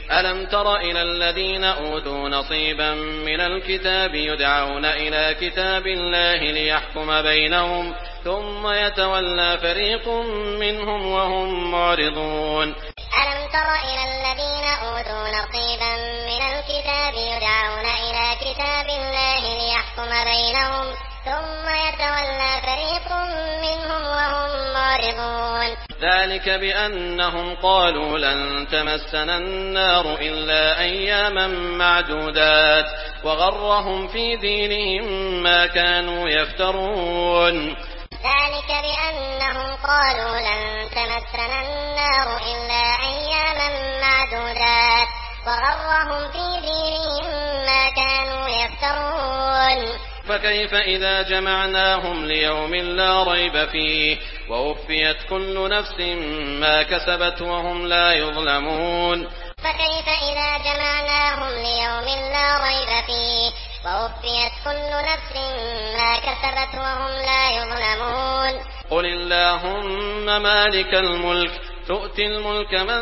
ألم تر إلى الذين أوتوا نصيبا من الكتاب يدعون إلى كتاب الله ليحكم بينهم ثم يتولى فريق منهم وهم معرضون ألم تر إلى الذين أوتوا نصيبا من الكتاب يدعون إلى كتاب الله ليحكم بينهم ثم يتولى فريق منهم وهم معرضون ذلك بأنهم قالوا لن تمسنا النار إلا أياما معدودات وغرهم في دينهم ما كانوا يفترون ذلك بأنهم قالوا لن تمسنا النار إلا أياما معدودات وغرهم في دينهم ما كانوا يفترون فكيف إذا جمعناهم ليوم لا ريب فيه ووفيت كل نفس ما كسبت وهم لا يظلمون فكيف إذا جمعناهم ليوم لا ريب فيه ووفيت كل نفس ما كسبت وهم لا يظلمون قل اللهم مالك الملك تؤتي الملك من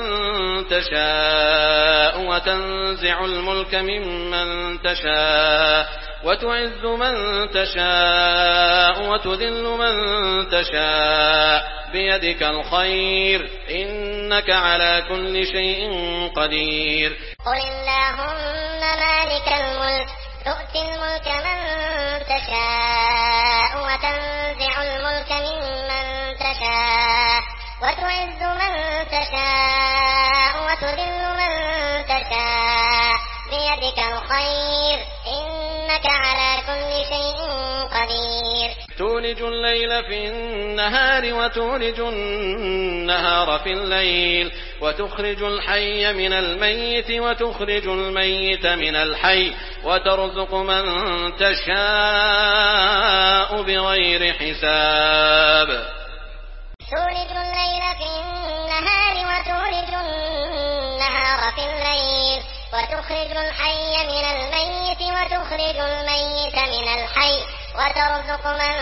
تشاء وتنزع الملك ممن تشاء وتعز من تشاء وتذل من تشاء بيدك الخير إنك على كل شيء قدير قل اللهم مالك الملك تؤتي الملك من تشاء وتنزع الملك ممن تشاء وتعز من تشاء وتذل من تشاء بيدك الخير إنك على كل شيء قدير تولج الليل في النهار وتولج النهار في الليل وتخرج الحي من الميت وتخرج الميت من الحي وترزق من تشاء بغير حساب تولج الليل في النهار وتولج النهار في الليل وتخرج الحي من الميت وتخرج الميت من الحي وترزق من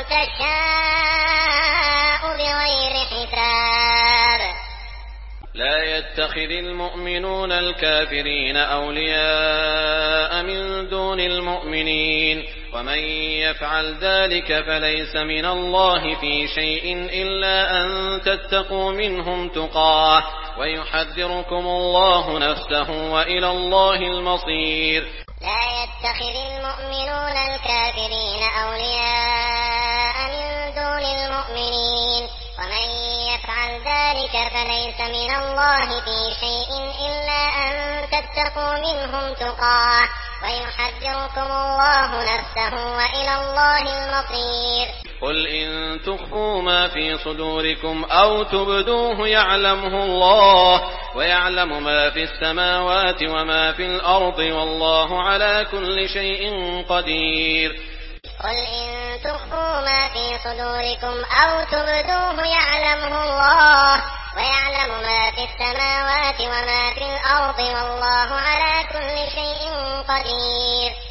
تشاء بغير حساب لا يتخذ المؤمنون الكافرين أولياء من دون المؤمنين ومن يفعل ذلك فليس من الله في شيء إلا أن تتقوا منهم تقاه ويحذركم الله نفسه وإلى الله المصير لا يتخذ المؤمنون الكافرين أولياء من دون المؤمنين ومن يفعل ذلك فليس من الله في شيء إلا أن تتقوا منهم تقاه ويحذركم الله نفسه وإلى الله المصير قل إن تخفوا ما في صدوركم أو تبدوه يعلمه الله ويعلم ما في السماوات وما في الأرض والله على كل شيء قدير قل إن تخفوا ما في صدوركم أو تبدوه يعلمه الله ويعلم ما في السماوات وما في الأرض والله على كل شيء قدير